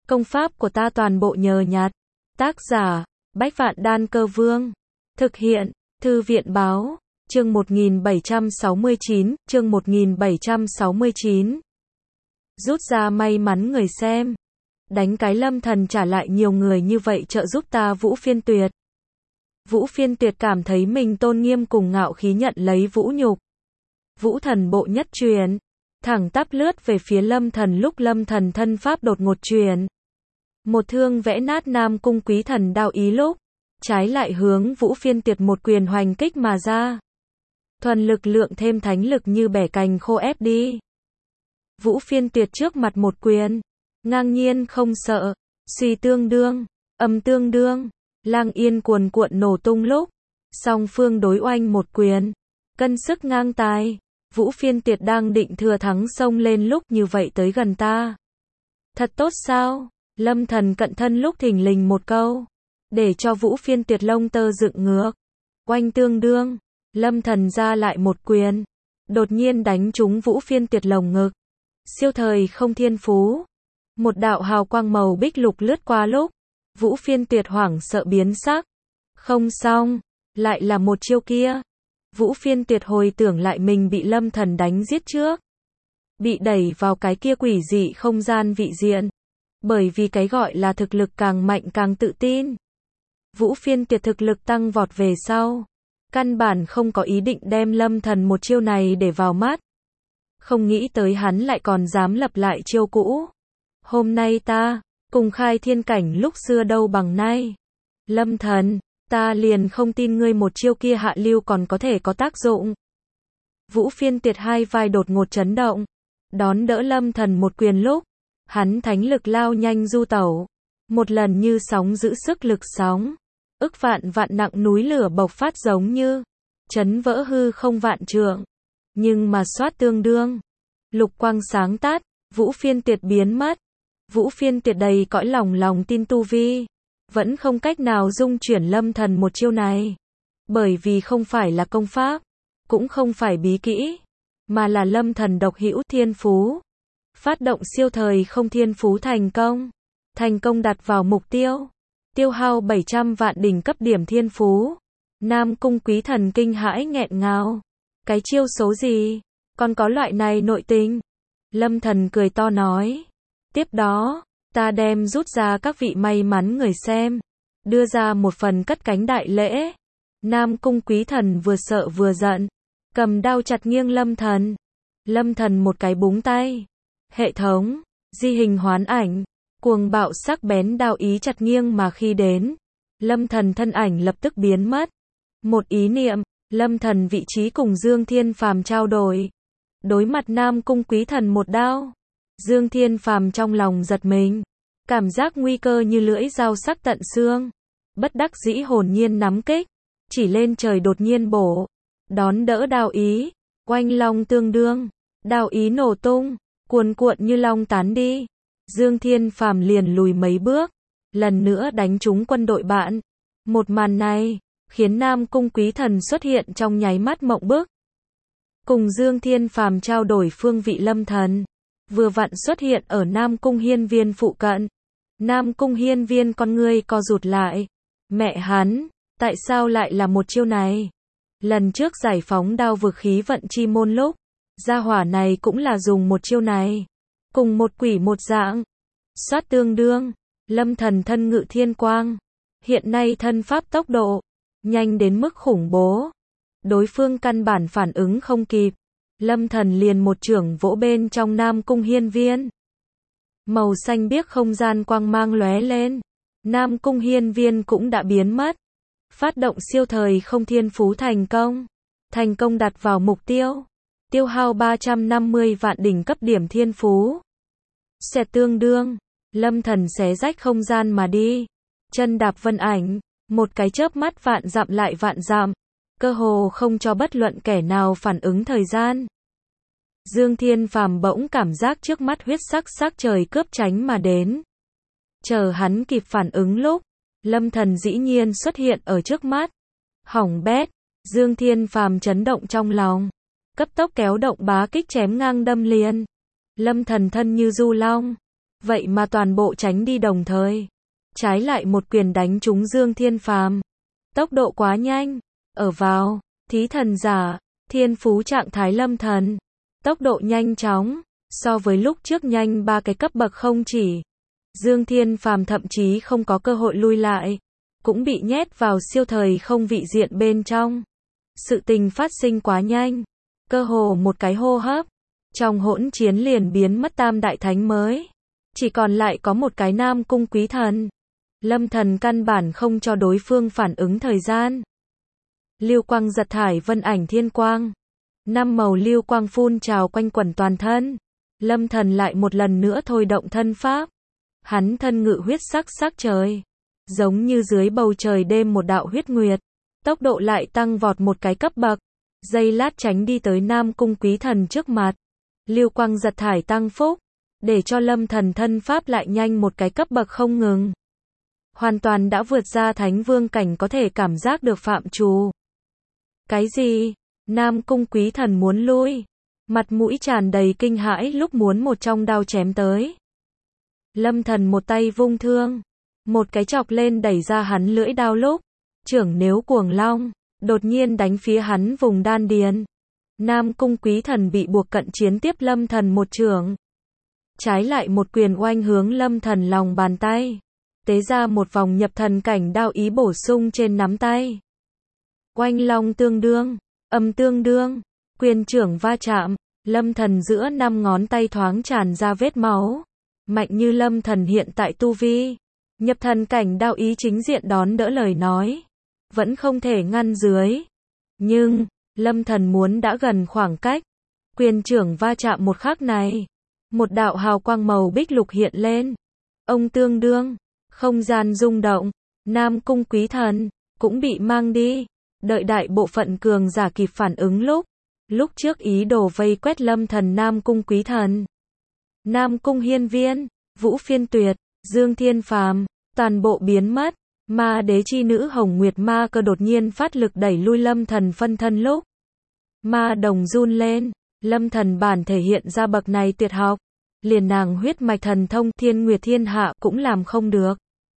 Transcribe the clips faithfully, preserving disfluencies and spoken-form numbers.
Công pháp của ta toàn bộ nhờ nhặt. Tác giả, Bách Vạn Đan Cơ Vương. Thực hiện, Thư viện báo, chương một nghìn bảy trăm sáu mươi chín, chương một nghìn bảy trăm sáu mươi chín. Rút ra may mắn người xem. Đánh cái Lâm Thần trả lại nhiều người như vậy trợ giúp ta Vũ Phiên Tuyệt. Vũ Phiên Tuyệt cảm thấy mình tôn nghiêm cùng ngạo khí nhận lấy vũ nhục. Vũ Thần bộ nhất truyền, thẳng tắp lướt về phía Lâm Thần lúc Lâm Thần thân pháp đột ngột truyền. Một thương vẽ nát Nam Cung Quý Thần đao ý lúc, trái lại hướng Vũ Phiên Tuyệt một quyền hoành kích mà ra. Thuần lực lượng thêm thánh lực như bẻ cành khô ép đi. Vũ Phiên Tuyệt trước mặt một quyền, ngang nhiên không sợ, suy tương đương, âm tương đương, lang yên cuồn cuộn nổ tung lúc, song phương đối oanh một quyền, cân sức ngang tài. Vũ Phiên Tuyệt đang định thừa thắng xông lên lúc như vậy tới gần ta. Thật tốt sao? Lâm Thần cận thân lúc thình lình một câu, để cho Vũ Phiên Tuyệt lông tơ dựng ngược. Oanh tương đương, Lâm Thần ra lại một quyền, đột nhiên đánh trúng Vũ Phiên Tuyệt lồng ngực. Siêu thời không thiên phú. Một đạo hào quang màu bích lục lướt qua lúc, Vũ Phiên Tuyệt hoảng sợ biến sắc. Không xong, lại là một chiêu kia. Vũ Phiên Tuyệt hồi tưởng lại mình bị Lâm Thần đánh giết trước, bị đẩy vào cái kia quỷ dị không gian vị diện. Bởi vì cái gọi là thực lực càng mạnh càng tự tin. Vũ Phiên Tuyệt thực lực tăng vọt về sau, căn bản không có ý định đem Lâm Thần một chiêu này để vào mắt. Không nghĩ tới hắn lại còn dám lập lại chiêu cũ. Hôm nay ta, cùng khai thiên cảnh lúc xưa đâu bằng nay. Lâm Thần, ta liền không tin ngươi một chiêu kia hạ lưu còn có thể có tác dụng. Vũ Phiên Tuyệt hai vai đột ngột chấn động, đón đỡ Lâm Thần một quyền lúc, hắn thánh lực lao nhanh du tẩu, một lần như sóng giữ sức lực sóng, ức vạn vạn nặng núi lửa bộc phát giống như chấn vỡ hư không vạn trượng. Nhưng mà xoát tương đương, lục quang sáng tát, Vũ Phiên Tuyệt biến mất. Vũ Phiên Tuyệt đầy cõi lòng lòng tin tu vi, vẫn không cách nào dung chuyển Lâm Thần một chiêu này. Bởi vì không phải là công pháp, cũng không phải bí kỹ, mà là Lâm Thần độc hữu thiên phú. Phát động siêu thời không thiên phú thành công. Thành công đặt vào mục tiêu. Tiêu hao bảy trăm vạn đỉnh cấp điểm thiên phú. Nam Cung Quý Thần kinh hãi nghẹn ngào. Cái chiêu số gì? Còn có loại này nội tình? Lâm Thần cười to nói. Tiếp đó, ta đem rút ra các vị may mắn người xem. Đưa ra một phần cất cánh đại lễ. Nam Cung Quý Thần vừa sợ vừa giận. Cầm đao chặt nghiêng Lâm Thần. Lâm Thần một cái búng tay. Hệ thống, di hình hoán ảnh, cuồng bạo sắc bén đao ý chặt nghiêng mà khi đến. Lâm Thần thân ảnh lập tức biến mất. Một ý niệm, Lâm Thần vị trí cùng Dương Thiên Phàm trao đổi. Đối mặt Nam Cung Quý Thần một đao. Dương Thiên Phàm trong lòng giật mình. Cảm giác nguy cơ như lưỡi dao sắc tận xương. Bất đắc dĩ hồn nhiên nắm kích. Chỉ lên trời đột nhiên bổ. Đón đỡ đao ý. Oanh long tương đương. Đao ý nổ tung. Cuồn cuộn như long tán đi. Dương Thiên Phàm liền lùi mấy bước. Lần nữa đánh trúng quân đội bạn. Một màn này, khiến Nam Cung Quý Thần xuất hiện trong nháy mắt mộng bức. Cùng Dương Thiên Phàm trao đổi phương vị Lâm Thần. Vừa vặn xuất hiện ở Nam Cung Hiên Viên phụ cận. Nam Cung Hiên Viên con ngươi co rụt lại. Mẹ hắn, tại sao lại là một chiêu này? Lần trước giải phóng đao vực khí vận chi môn lúc, gia hỏa này cũng là dùng một chiêu này. Cùng một quỷ một dạng. Xoát tương đương, Lâm Thần thân ngự thiên quang. Hiện nay thân pháp tốc độ, nhanh đến mức khủng bố. Đối phương căn bản phản ứng không kịp. Lâm Thần liền một chưởng vỗ bên trong Nam Cung Hiên Viên. Màu xanh biếc không gian quang mang lóe lên. Nam Cung Hiên Viên cũng đã biến mất. Phát động siêu thời không thiên phú thành công. Thành công đặt vào mục tiêu. Tiêu hao ba trăm năm mươi vạn đỉnh cấp điểm thiên phú. Xẹt tương đương, Lâm Thần xé rách không gian mà đi. Chân đạp vân ảnh, một cái chớp mắt vạn dặm lại vạn dặm. Cơ hồ không cho bất luận kẻ nào phản ứng thời gian. Dương Thiên Phàm bỗng cảm giác trước mắt huyết sắc sắc trời cướp tránh mà đến. Chờ hắn kịp phản ứng lúc, Lâm Thần dĩ nhiên xuất hiện ở trước mắt. Hỏng bét, Dương Thiên Phàm chấn động trong lòng. Cấp tốc kéo động bá kích chém ngang đâm liền. Lâm Thần thân như du long, vậy mà toàn bộ tránh đi đồng thời. Trái lại một quyền đánh trúng Dương Thiên Phàm. Tốc độ quá nhanh. Ở vào, thí thần giả, thiên phú trạng thái lâm thần. Tốc độ nhanh chóng, so với lúc trước nhanh ba cái cấp bậc không chỉ. Dương Thiên Phàm thậm chí không có cơ hội lui lại, cũng bị nhét vào siêu thời không vị diện bên trong. Sự tình phát sinh quá nhanh, cơ hồ một cái hô hấp, trong hỗn chiến liền biến mất tam đại thánh mới, chỉ còn lại có một cái Nam Cung Quý Thần. Lâm Thần căn bản không cho đối phương phản ứng thời gian. Lưu quang giật thải vân ảnh thiên quang, năm màu lưu quang phun trào quanh quẩn toàn thân. Lâm Thần lại một lần nữa thôi động thân pháp. Hắn thân ngự huyết sắc sắc trời, giống như dưới bầu trời đêm một đạo huyết nguyệt, tốc độ lại tăng vọt một cái cấp bậc, giây lát tránh đi tới Nam Cung Quý Thần trước mặt. Lưu quang giật thải tăng phúc, để cho Lâm Thần thân pháp lại nhanh một cái cấp bậc không ngừng. Hoàn toàn đã vượt ra thánh vương cảnh có thể cảm giác được phạm trù. Cái gì? Nam Cung Quý Thần muốn lui, mặt mũi tràn đầy kinh hãi lúc muốn một trong đao chém tới. Lâm Thần một tay vung thương, một cái chọc lên đẩy ra hắn lưỡi đao lúc, trưởng nếu cuồng long, đột nhiên đánh phía hắn vùng đan điền. Nam Cung Quý Thần bị buộc cận chiến tiếp Lâm Thần một chưởng. Trái lại một quyền oanh hướng Lâm Thần lòng bàn tay, tế ra một vòng nhập thần cảnh đao ý bổ sung trên nắm tay. Oanh long tương đương, âm tương đương, quyền trưởng va chạm, Lâm Thần giữa năm ngón tay thoáng tràn ra vết máu. Mạnh như Lâm Thần hiện tại tu vi, nhập thần cảnh đao ý chính diện đón đỡ lời nói, vẫn không thể ngăn dưới. Nhưng, Lâm Thần muốn đã gần khoảng cách, quyền trưởng va chạm một khắc này, một đạo hào quang màu bích lục hiện lên. Ông tương đương, không gian rung động, Nam Cung Quý Thần cũng bị mang đi. Đợi đại bộ phận cường giả kịp phản ứng lúc, lúc trước ý đồ vây quét Lâm Thần Nam Cung Quý Thần, Nam Cung Hiên Viên, Vũ Phiên Tuyệt, Dương Thiên Phàm, toàn bộ biến mất. Ma đế chi nữ Hồng Nguyệt Ma Cơ đột nhiên phát lực đẩy lui Lâm Thần phân thân lúc, ma đồng run lên. Lâm Thần bản thể hiện ra bậc này tuyệt học, liền nàng huyết mạch thần thông Thiên Nguyệt Thiên Hạ cũng làm không được.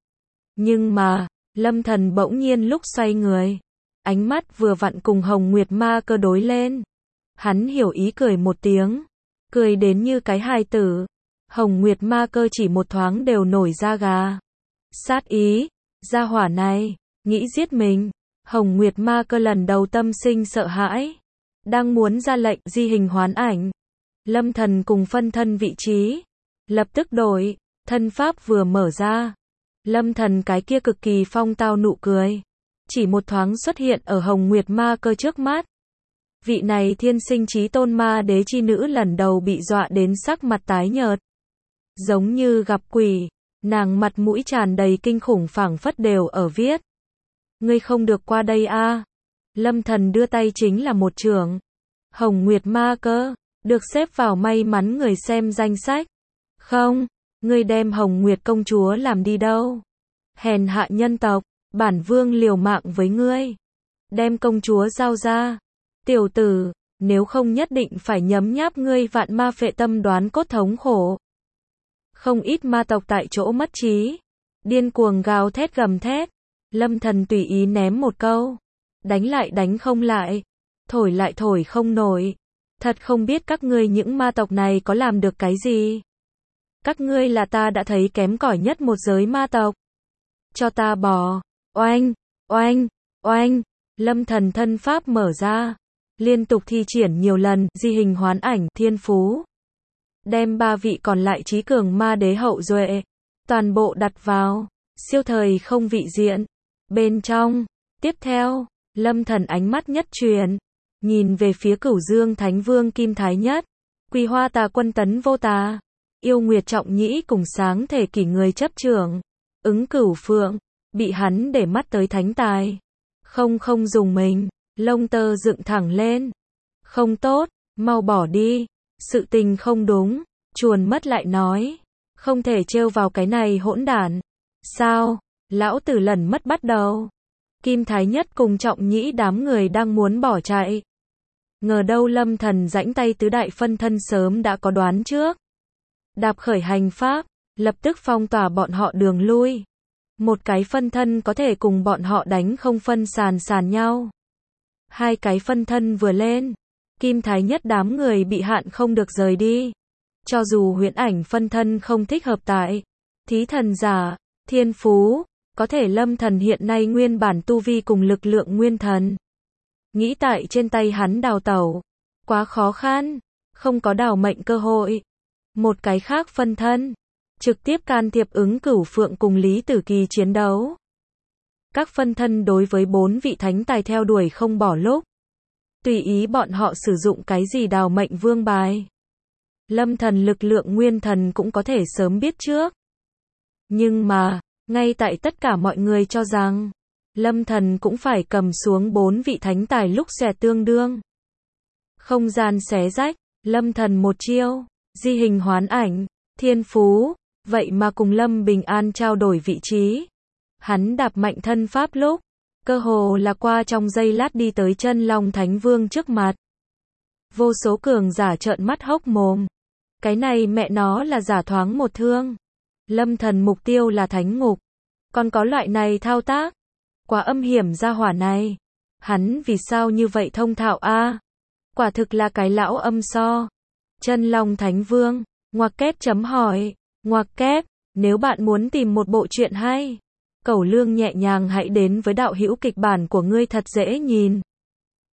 Nhưng mà, Lâm Thần bỗng nhiên lúc xoay người, ánh mắt vừa vặn cùng Hồng Nguyệt Ma Cơ đối lên. Hắn hiểu ý cười một tiếng, cười đến như cái hài tử. Hồng Nguyệt Ma Cơ chỉ một thoáng đều nổi da gà. Sát ý, gia hỏa này, nghĩ giết mình. Hồng Nguyệt Ma Cơ lần đầu tâm sinh sợ hãi, đang muốn ra lệnh di hình hoán ảnh. Lâm Thần cùng phân thân vị trí, lập tức đổi, thân pháp vừa mở ra. Lâm Thần cái kia cực kỳ phong tao nụ cười, chỉ một thoáng xuất hiện ở Hồng Nguyệt Ma Cơ trước mắt. Vị này thiên sinh chí tôn ma đế chi nữ lần đầu bị dọa đến sắc mặt tái nhợt, giống như gặp quỷ, nàng mặt mũi tràn đầy kinh khủng phảng phất đều ở viết. Ngươi không được qua đây a. Lâm Thần đưa tay chính là một chưởng. Hồng Nguyệt Ma Cơ, được xếp vào may mắn người xem danh sách. Không, ngươi đem Hồng Nguyệt công chúa làm đi đâu? Hèn hạ nhân tộc, bản vương liều mạng với ngươi. Đem công chúa giao ra. Tiểu tử, nếu không nhất định phải nhấm nháp ngươi vạn ma phệ tâm đoán cốt thống khổ. Không ít ma tộc tại chỗ mất trí, điên cuồng gào thét gầm thét. Lâm Thần tùy ý ném một câu, đánh lại đánh không lại, thổi lại thổi không nổi. Thật không biết các ngươi những ma tộc này có làm được cái gì. Các ngươi là ta đã thấy kém cỏi nhất một giới ma tộc. Cho ta bỏ. Oanh, oanh, oanh. Lâm Thần thân pháp mở ra, liên tục thi triển nhiều lần di hình hoán ảnh thiên phú, đem ba vị còn lại trí cường ma đế hậu duệ toàn bộ đặt vào siêu thời không vị diện bên trong. Tiếp theo, Lâm Thần ánh mắt nhất truyền, nhìn về phía Cửu Dương Thánh Vương Kim Thái Nhất, Quỳ Hoa Tà Quân Tấn Vô Tà, Yêu Nguyệt Trọng Nhĩ cùng sáng thể kỷ người chấp trưởng, Ứng Cửu Phượng, bị hắn để mắt tới thánh tài. Không không dùng mình, lông tơ dựng thẳng lên. Không tốt, mau bỏ đi, sự tình không đúng. Chuồn mất lại nói, không thể trêu vào cái này hỗn đản. Sao? Lão tử lần mất bắt đầu. Kim Thái Nhất cùng Trọng Nhĩ đám người đang muốn bỏ chạy. Ngờ đâu Lâm Thần rãnh tay tứ đại phân thân sớm đã có đoán trước. Đạp khởi hành pháp, lập tức phong tỏa bọn họ đường lui. Một cái phân thân có thể cùng bọn họ đánh không phân sàn sàn nhau. Hai cái phân thân vừa lên, Kim Thái Nhất đám người bị hạn không được rời đi. Cho dù huyễn ảnh phân thân không thích hợp tại thí thần giả, thiên phú, có thể Lâm Thần hiện nay nguyên bản tu vi cùng lực lượng nguyên thần. Nghĩ tại trên tay hắn đào tẩu, quá khó khăn, không có đào mệnh cơ hội. Một cái khác phân thân, trực tiếp can thiệp ứng Cửu Phượng cùng Lý Tử Kỳ chiến đấu. Các phân thân đối với bốn vị thánh tài theo đuổi không bỏ lúc. Tùy ý bọn họ sử dụng cái gì đào mệnh vương bài. Lâm Thần lực lượng nguyên thần cũng có thể sớm biết trước. Nhưng mà, ngay tại tất cả mọi người cho rằng, Lâm Thần cũng phải cầm xuống bốn vị thánh tài lúc xẻ tương đương. Không gian xé rách, Lâm Thần một chiêu, di hình hoán ảnh, thiên phú, vậy mà cùng Lâm Bình An trao đổi vị trí. Hắn đạp mạnh thân pháp lúc, cơ hồ là qua trong giây lát đi tới Chân Long Thánh Vương trước mặt. Vô số cường giả trợn mắt hốc mồm. Cái này mẹ nó là giả thoáng một thương. Lâm Thần mục tiêu là thánh ngục. Còn có loại này thao tác. Quá âm hiểm ra hỏa này. Hắn vì sao như vậy thông thạo a? À? Quả thực là cái lão âm so. Chân Long Thánh Vương, ngoặc kép chấm hỏi, ngoặc kép, nếu bạn muốn tìm một bộ truyện hay, Cẩu Lương nhẹ nhàng hãy đến với đạo hữu kịch bản của ngươi thật dễ nhìn.